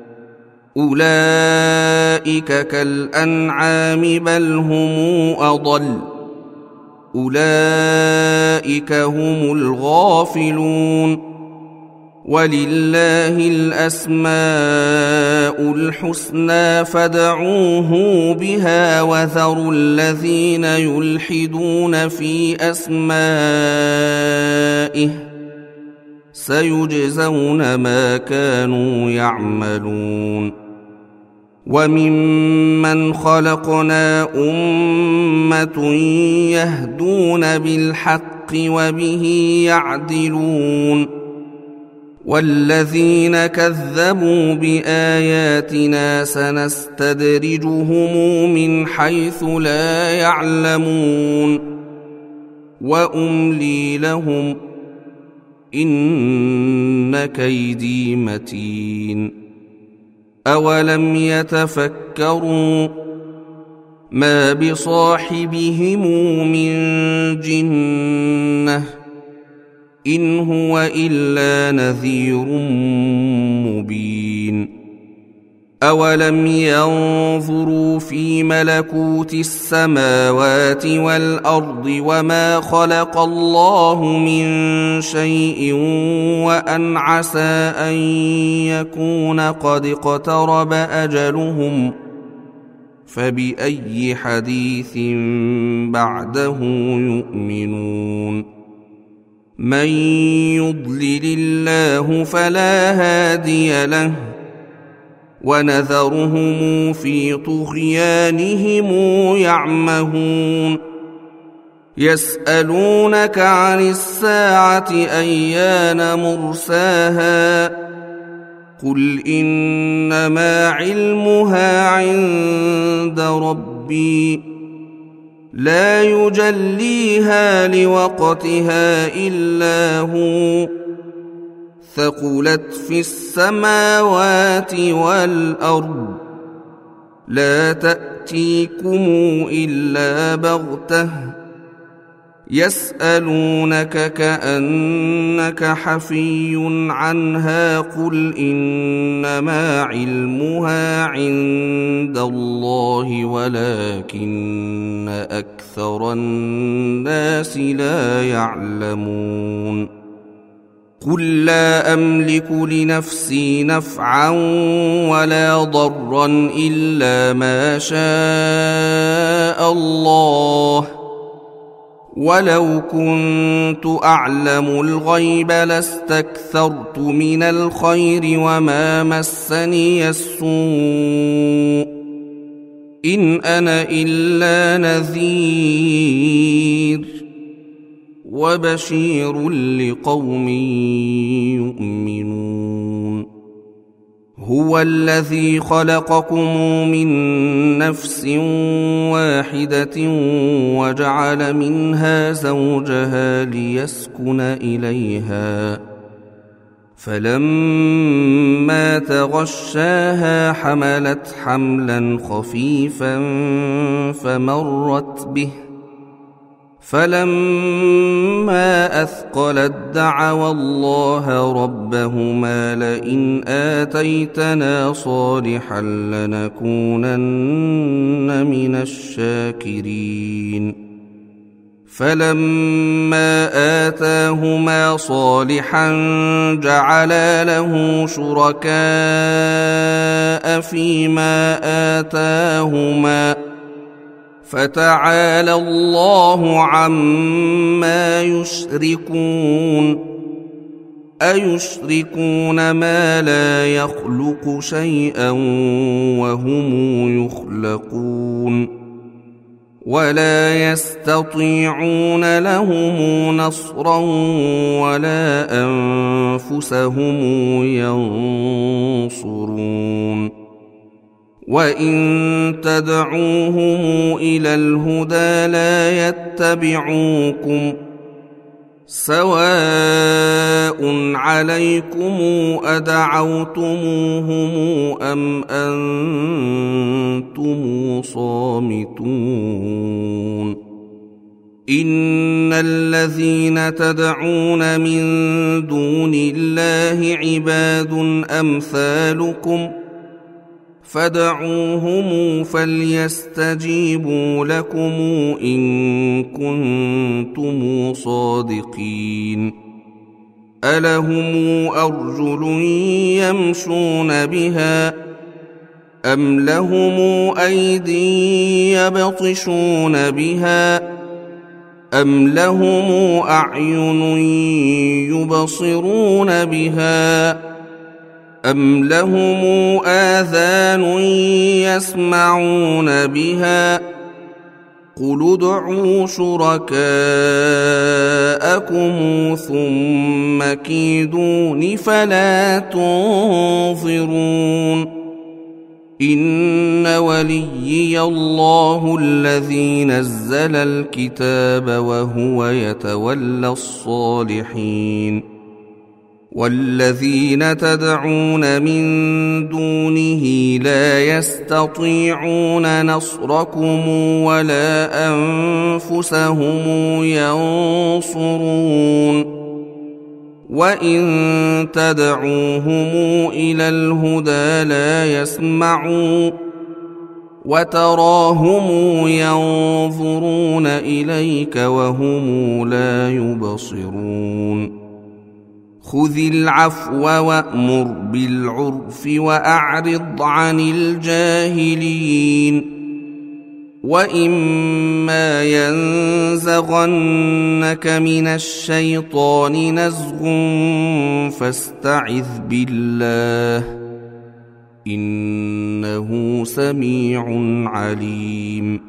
أولئك كالأنعام بل هم أضل أولئك هم الغافلون ولله الأسماء الحسنى فادعوه بها وذروا الذين يلحدون في أسمائه سيجزون ما كانوا يعملون وممن خلقنا أمة يهدون بالحق وبه يعدلون والذين كذبوا بآياتنا سنستدرجهم من حيث لا يعلمون وأملي لهم إن كيدي متين أولم يتفكروا ما بصاحبهم من جنة إن هو إلا نذير مبين أولم ينظروا في ملكوت السماوات والأرض وما خلق الله من شيء وأن عسى أن يكون قد اقترب أجلهم فبأي حديث بعده يؤمنون من يضلل الله فلا هادي له ونذرهم في طغيانهم يعمهون يسألونك عن الساعة أيان مرساها قل إنما علمها عند ربي لا يجليها لوقتها إلا هو ثقلت في السماوات والأرض لا تأتيكم إلا بغتة يسألونك كأنك حفي عنها قل إنما علمها عند الله ولكن أكثر الناس لا يعلمون قل لا أملك لنفسي نفعا ولا ضرا إلا ما شاء الله ولو كنت أعلم الغيب لاستكثرت من الخير وما مسني السوء إن أنا إلا نذير وبشير لقوم يؤمنون هو الذي خلقكم من نفس واحدة وجعل منها زوجها ليسكن إليها فلما تغشاها حملت حملا خفيفا فمرت به فلما أثقلت دعوا الله ربهما لئن آتيتنا صالحا لنكونن من الشاكرين فلما آتاهما صالحا جعلا له شركاء فيما آتاهما فتعالى الله عما يشركون أيشركون ما لا يخلق شيئا وهم يخلقون ولا يستطيعون لهم نصرا ولا أنفسهم ينصرون وإن تدعوهم إلى الهدى لا يتبعوكم سواء عليكم أدعوتموهم أم أنتم صامتون إن الذين تدعون من دون الله عباد أمثالكم فادعوهم فليستجيبوا لكم إن كنتم صادقين ألهم أرجل يمشون بها أم لهم أيدي يبطشون بها أم لهم أعين يبصرون بها أم لهم آذان يسمعون بها قل ادعوا شركاءكم ثم كيدون فلا تنظرون إن وليي الله الذي نزل الكتاب وهو يتولى الصالحين والذين تدعون من دونه لا يستطيعون نصركم ولا أنفسهم ينصرون وإن تدعوهم إلى الهدى لا يسمعون وتراهم ينظرون إليك وهم لا يبصرون خذ العفو وأمر بالعرف وأعرض عن الجاهلين وإما ينزغنك من الشيطان نزغ فاستعذ بالله إنه سميع عليم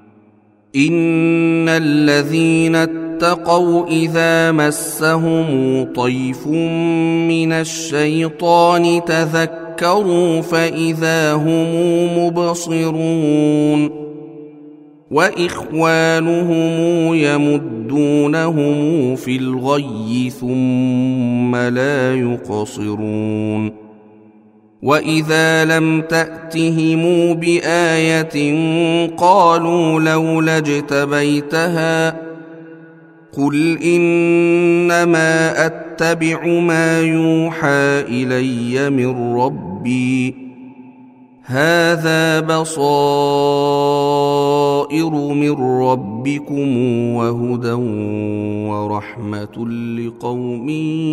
إن الذين اتقوا إذا مسهم طيف من الشيطان تذكروا فإذا هم مبصرون وإخوانهم يمدونهم في الغي ثم لا يقصرون وإذا لم تأتهم بآية قالوا لولا اجتبيتها قل إنما أتبع ما يوحى إلي من ربي هذا بصائر من ربكم وهدى ورحمة لقوم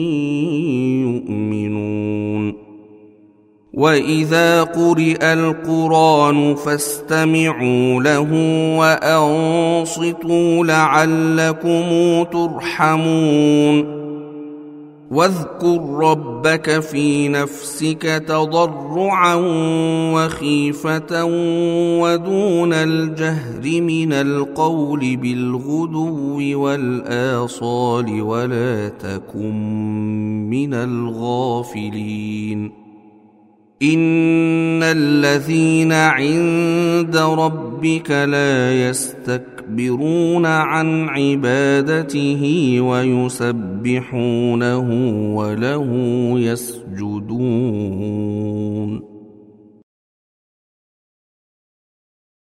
يؤمنون وإذا قرئ القرآن فاستمعوا له وأنصتوا لعلكم ترحمون واذكر ربك في نفسك تضرعا وخيفة ودون الجهر من القول بالغدو والآصال ولا تكن من الغافلين إن الذين عند ربك لا يستكبرون عن عبادته ويسبحونه وله يسجدون